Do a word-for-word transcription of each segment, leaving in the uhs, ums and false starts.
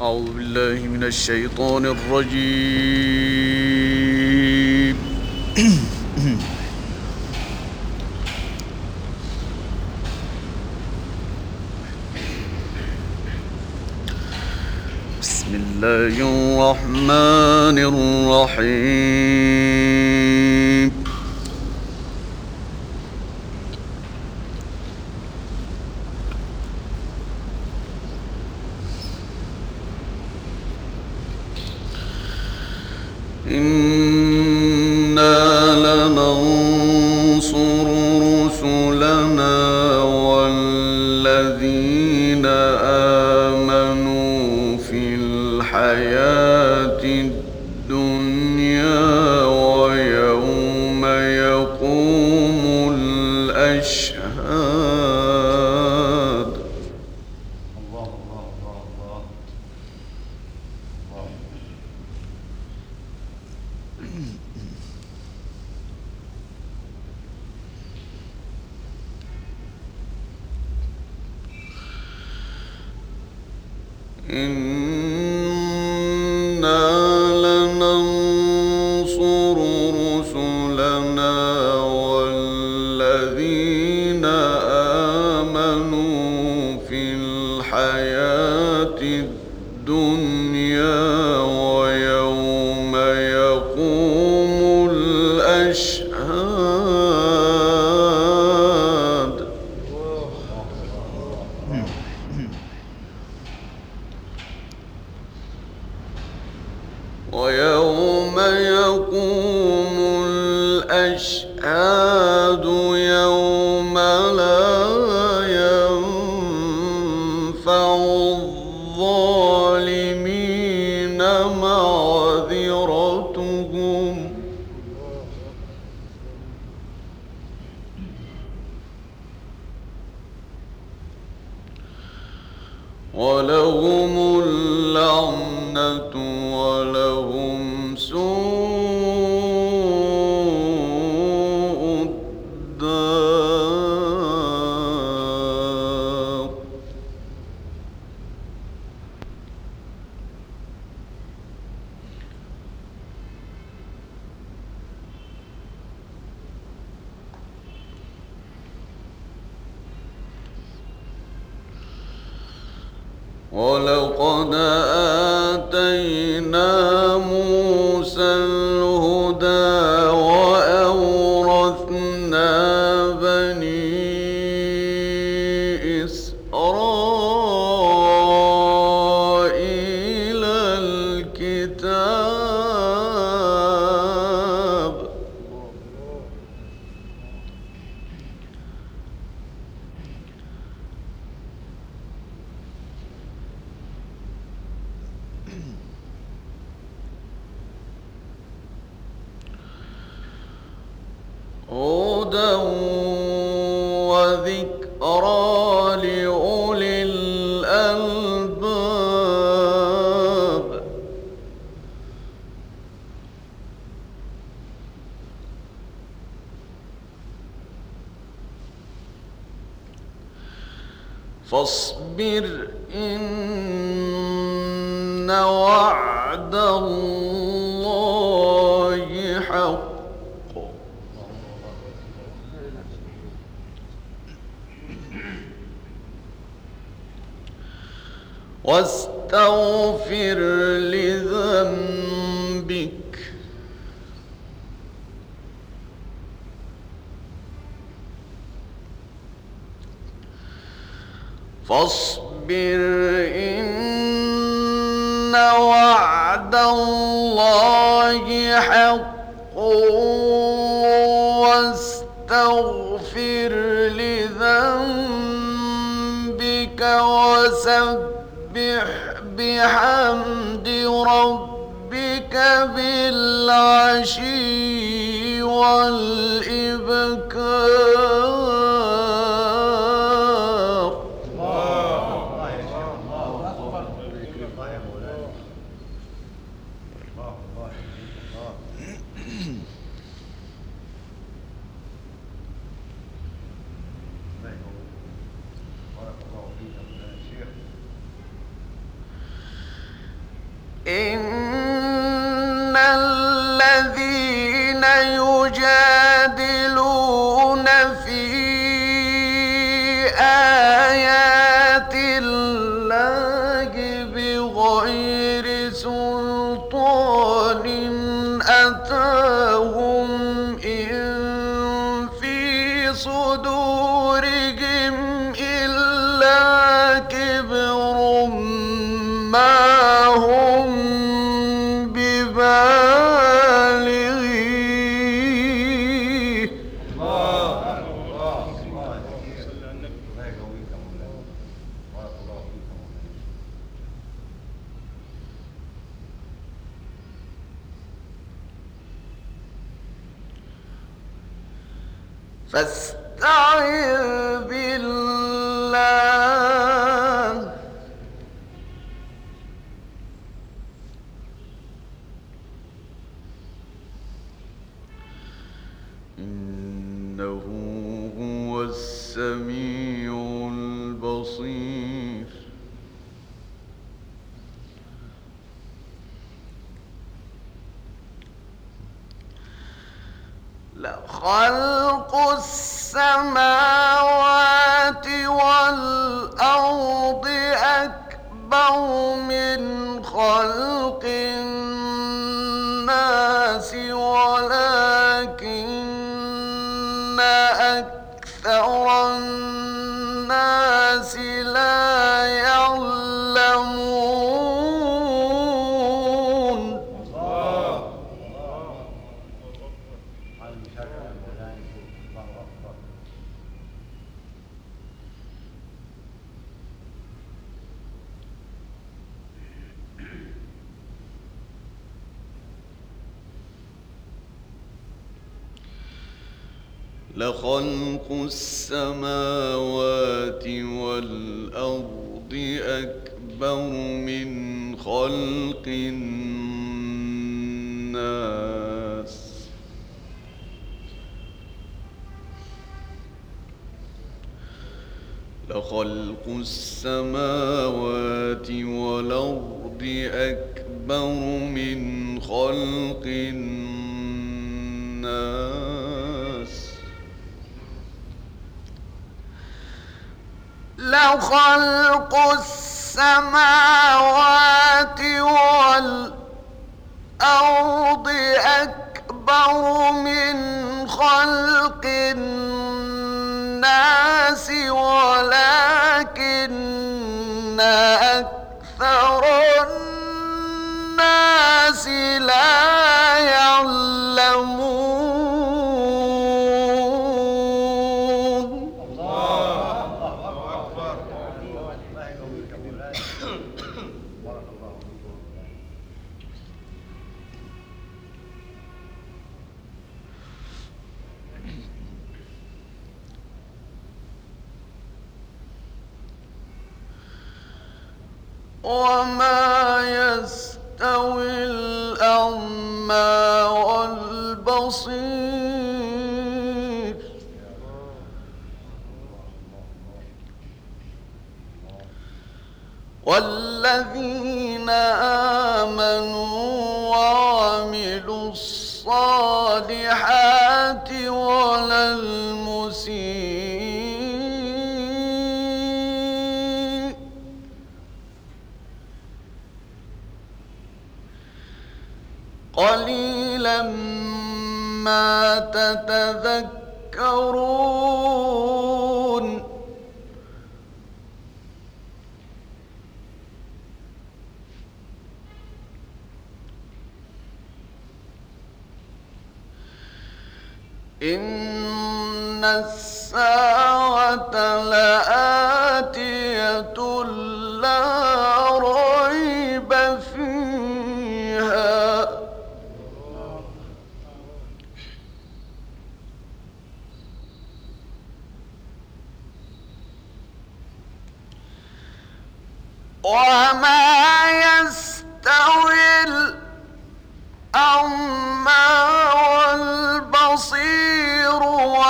أعوذ بالله من الشيطان الرجيم. بسم الله الرحمن الرحيم. إنا لننصر رسلنا والذين آمنوا في الحياة الدنيا ويوم يقوم الأشهاد. الله الله الله الله الله. إنا لننصر رسلنا والذين آمنوا في الحياة الدنيا ويوم يقوم الأشهاد. ويوم يقوم الأشهاد يوم لا ينفع الظالمين معذرتهم ولهم اللعنة ولهم سوء الدار. ولقد آتينا موسى الهدى وأورثنا بني إسرائيل الكتاب. هدى وذكرى لأولي الألباب. فاصبر إن وعد الله حق واستغفر لذنبك فاصبر إن وعد الله حق واستغفر لذنبك وسبح بحمد ربك بالعشي والإبكار. فاستعذ بالله إنه هو السميع البصير. لخلق السماوات والأرض أكبر من خلق الناس ولكن أكثر الناس لا يعلمون. لخلق السماوات والأرض أكبر من خلق الناس لخلق السماوات والأرض أكبر من خلق الناس لخلق السماوات والأرض أكبر من خلق الناس ولكن أكثر الناس لا يعلمون. وما يستوي الأعمى والبصير والذين آمنوا وعملوا الصالحات ولا المسيء قليلا ما تتذكرون. إن الساعة لآتية لا ريب فيها وما يستوي الأعمى والبصير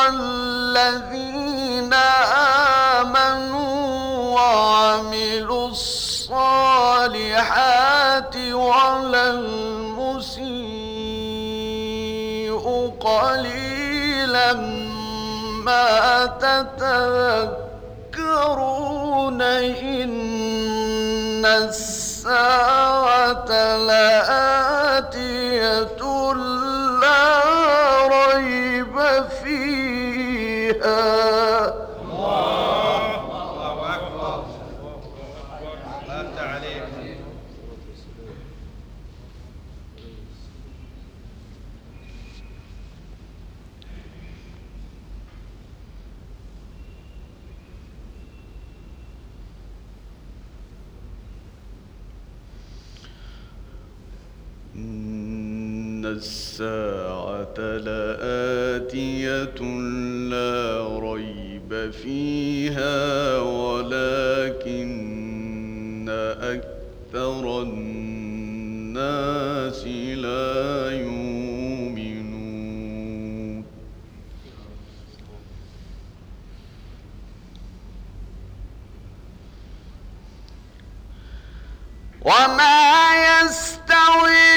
والذين آمنوا وعملوا الصالحات ولا المسيء قليلا ما تتذكرون. إن الساعة لآتية لا ريب فيها. الله أكبر. الله عليك. إن الساعة لآتية لا ريب فيها ولكن أكثر الناس لا يؤمنون وما يستوي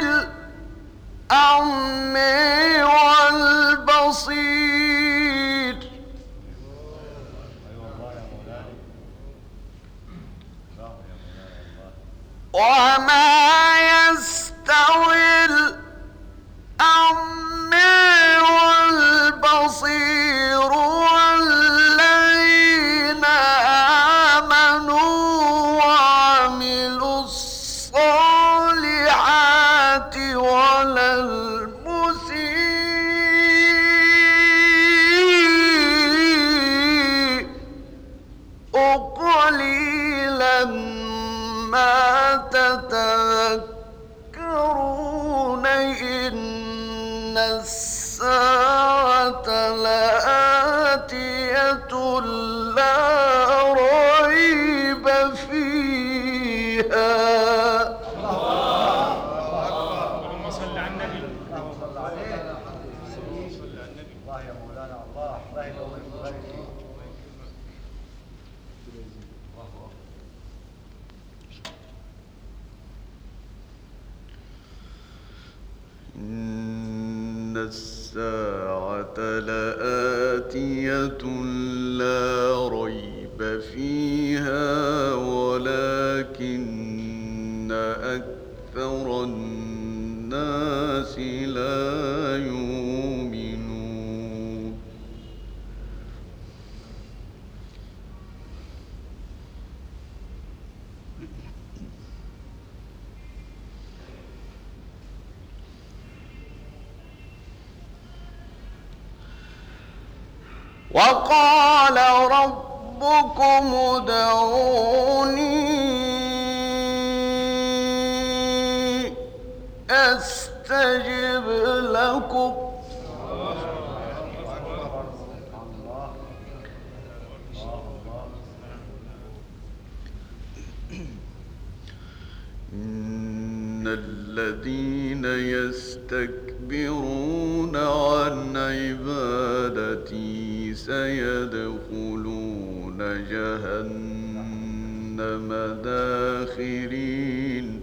الأعمى والبصير وما يستوي الأعمى والبصير والذين آمنوا وعملوا الصالحات ولا المسيء قليلا ما تتذكرون إن الساعة لآتية لا ريب فيها اللهم صل على النبي. اللهم صل عليه. الله يا مولانا الله الله يقويك ويبارك فيك. إن الساعة لآتية لا ريب فيها ولكن أكثر الناس لا يؤمنون وقال ربكم ادعوني أستجب لكم إن الذين يستكبرون عن عبادتي سيدخلون جهنم داخرين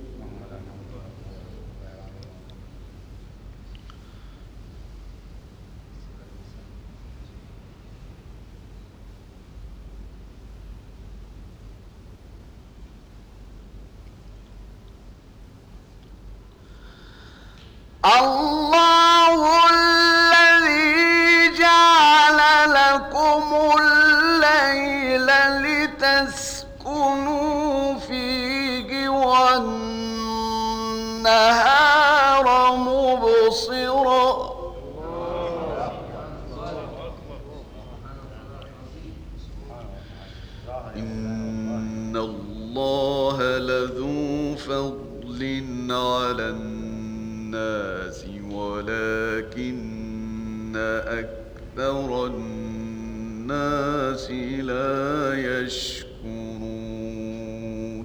الله الذي جعل لكم الليل لتسكنوا فيه والنهار مبصرا إن الله لذو فضل على الناس ولكن أكثر الناس لا يشكرون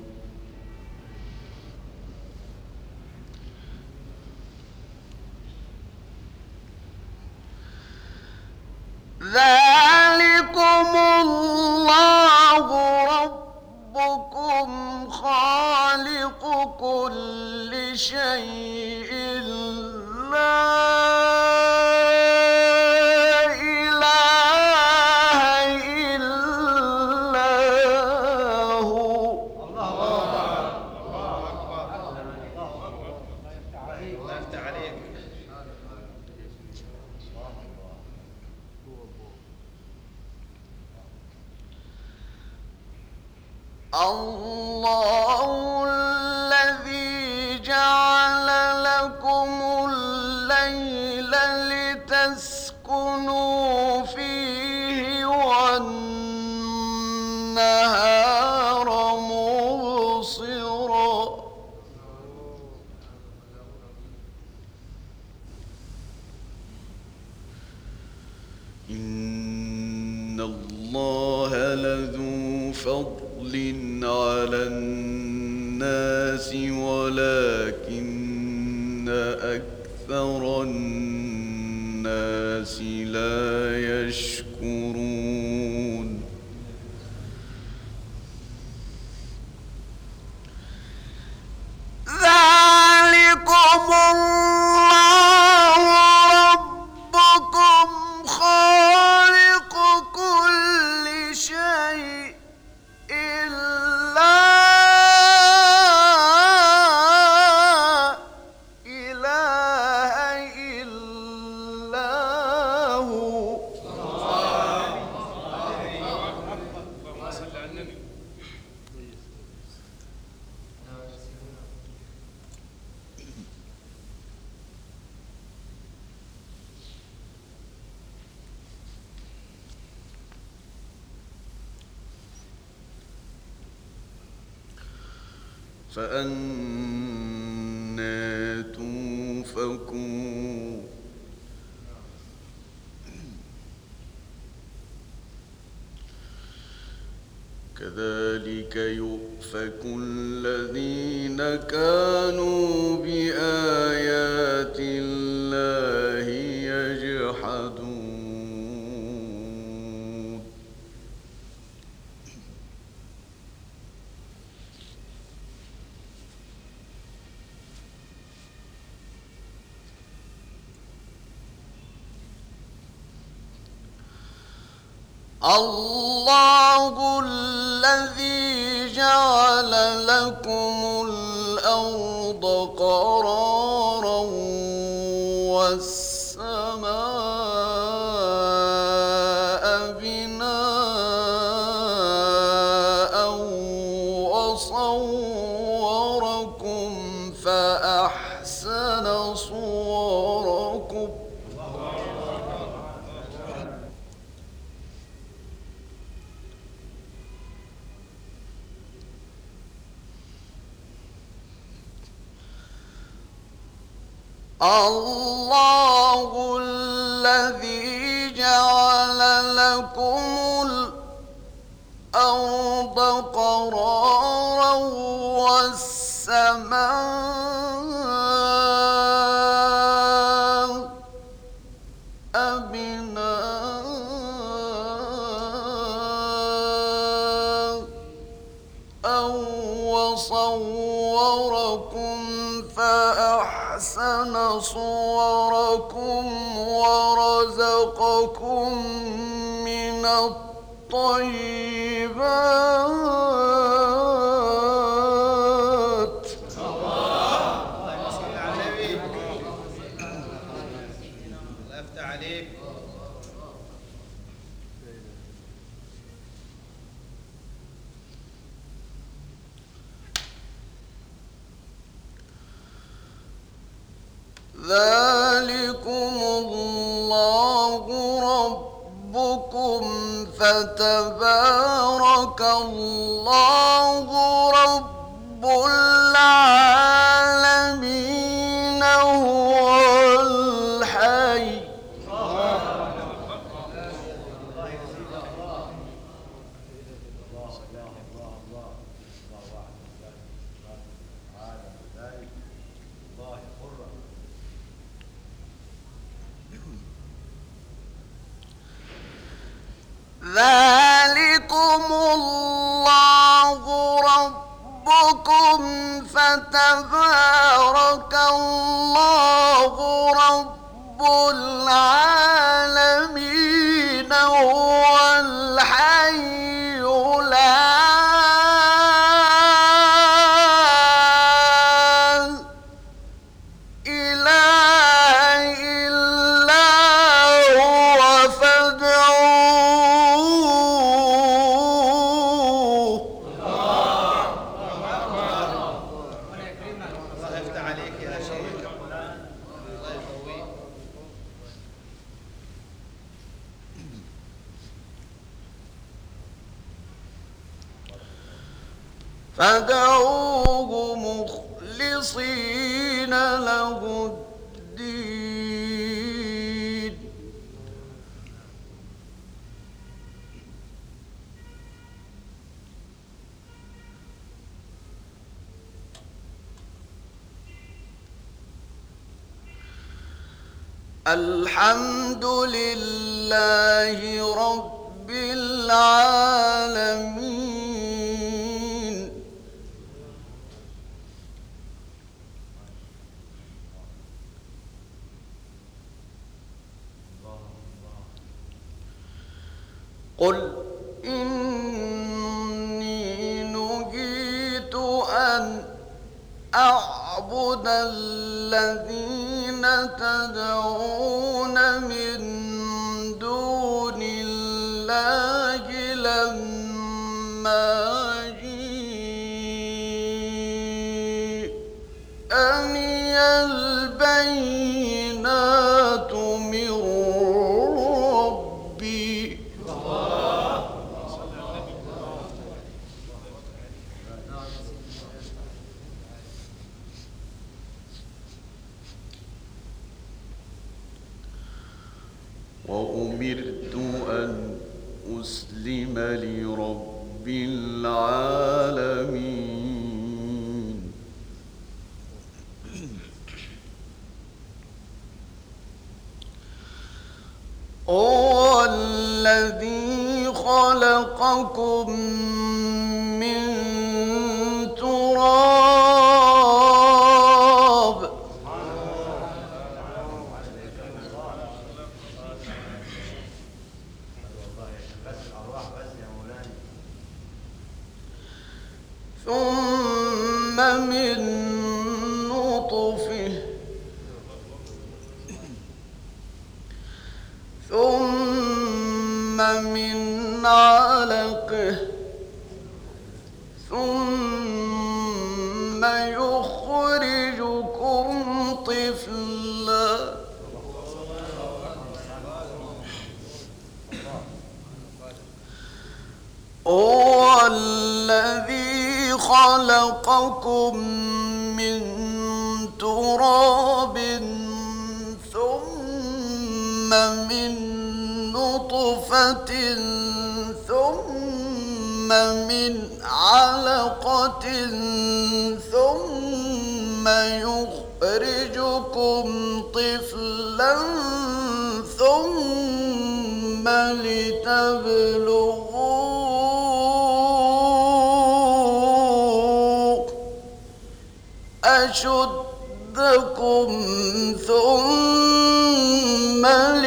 ذلكم الله ربكم خالق كل شيء لا إله إلا هو الله يفتح عليك. الله الذي جعل لكم الليل لتسكنوا فيه والنهار مبصرا على الناس ولكن أكثر الناس لا يشكرون ذلكم الله ربكم خالق كل شيء لا إله إلا هو. اللهم صل على النبي. فأنى توفكون كذلك يؤفك الذين كانوا بآيات الله يجحدون الله الذي جعل لكم الأرض قرارا والسماء بناء وصوركم فأحسن صوركم الله الذي جعل لكم الأرض قرارا والسماء بناء وصوركم فأحسن صوركم ورزقكم من الطيبات. اللهم صل على النبي. الله يفتح عليك. ذلكم الله ربكم فتبارك الله رب العالمين هو الحي. ذلكم الله ربكم فتبارك الله رب العالمين هو الحي لا إله إلا هو فادعوه. الله يفتح عليك يا شيخ. الله يقويك. فادعوه مخلصين له الدين الحمد لله رب العالمين. قل إني نهيت أن أعبد الذين تدعون من دون الله لما جاءني البينات من ربي. وأمرت أن أسلم لرب العالمين. هو الذي خلقكم من تراب ثم من نطفة ثم من علقة ثم يخرجكم طفلا. هو الذي خلقكم من تراب ثم من نطفة ثم من علقة ثم يخرجكم طفلا ثم لتبلغوا أشدكم ثم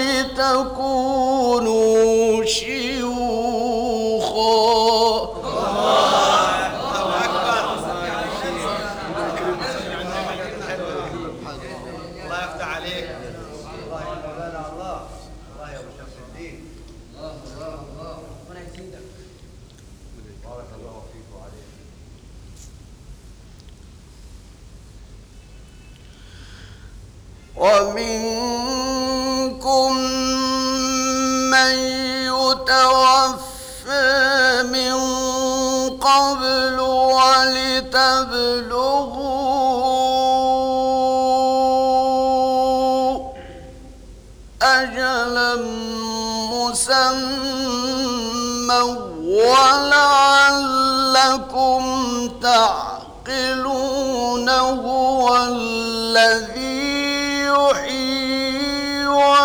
لتكونوا شيوخا. الله يفتح عليك. الله يا مولانا الله. الله يا ابو شمس الدين. الله الله الله. ربنا يزيدك. بارك الله فيك وعليك. ومنكم من يتوفى من قبل ولتبلغوا أجلا مسمى ولعلكم تعقلون. هو الذي يحيي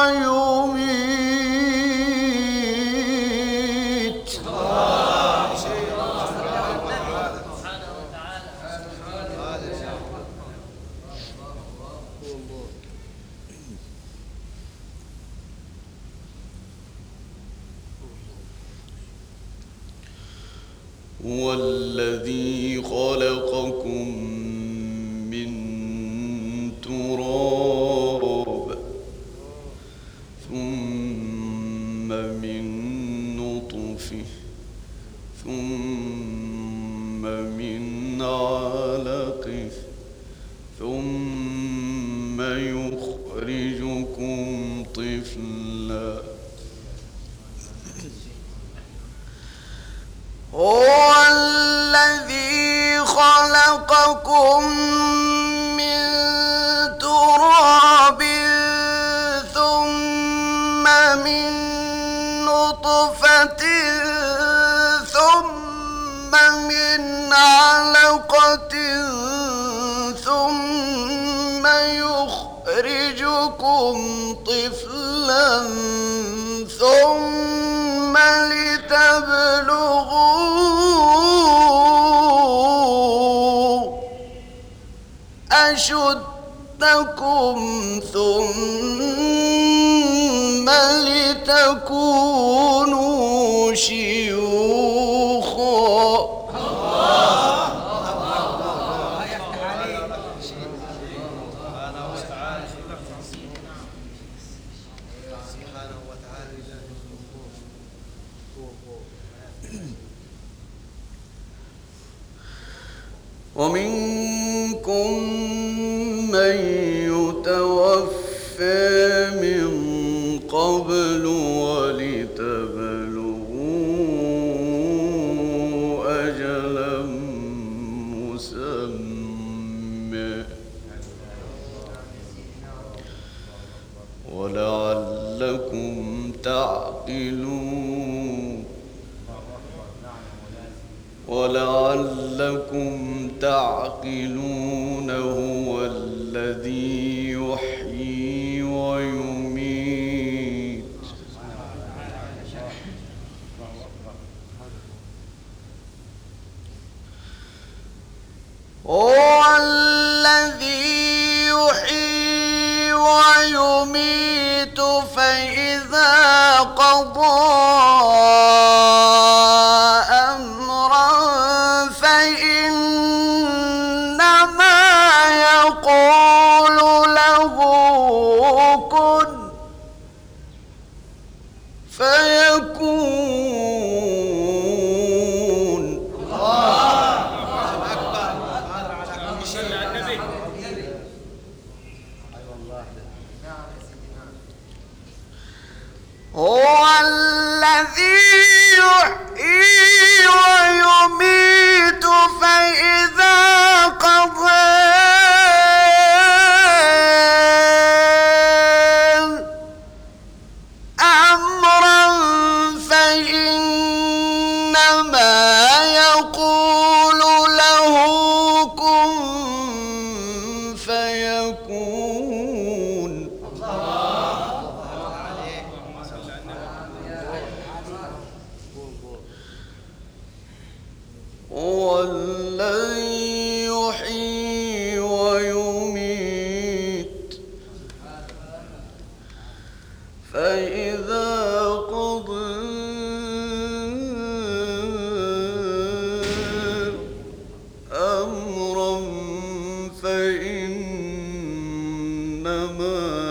ويميت. هو الذي خلقكم من تراب ثم من نطفة ثم من علقة ثم يخرجكم طفلا. هو الذي خلقكم من تراب ثم من نطفة ثم من علقة ثم يخرجكم طفلا أجلا ثم لتبلغوا أشدكم ثم لتكونوا شيوخا. ومنكم من يتوفى من قبل ولتبلغوا أجلا مسمى ولعلكم تعقلون ولعلكم تعقلون هو الذي يحيي ويميت هو الذي يحيي ويميت فإذا قضى فيكون. هو الذي يحيي ويميت فإذا قضى هو الذي يحيي ويميت فإذا قضى أمرا فإنما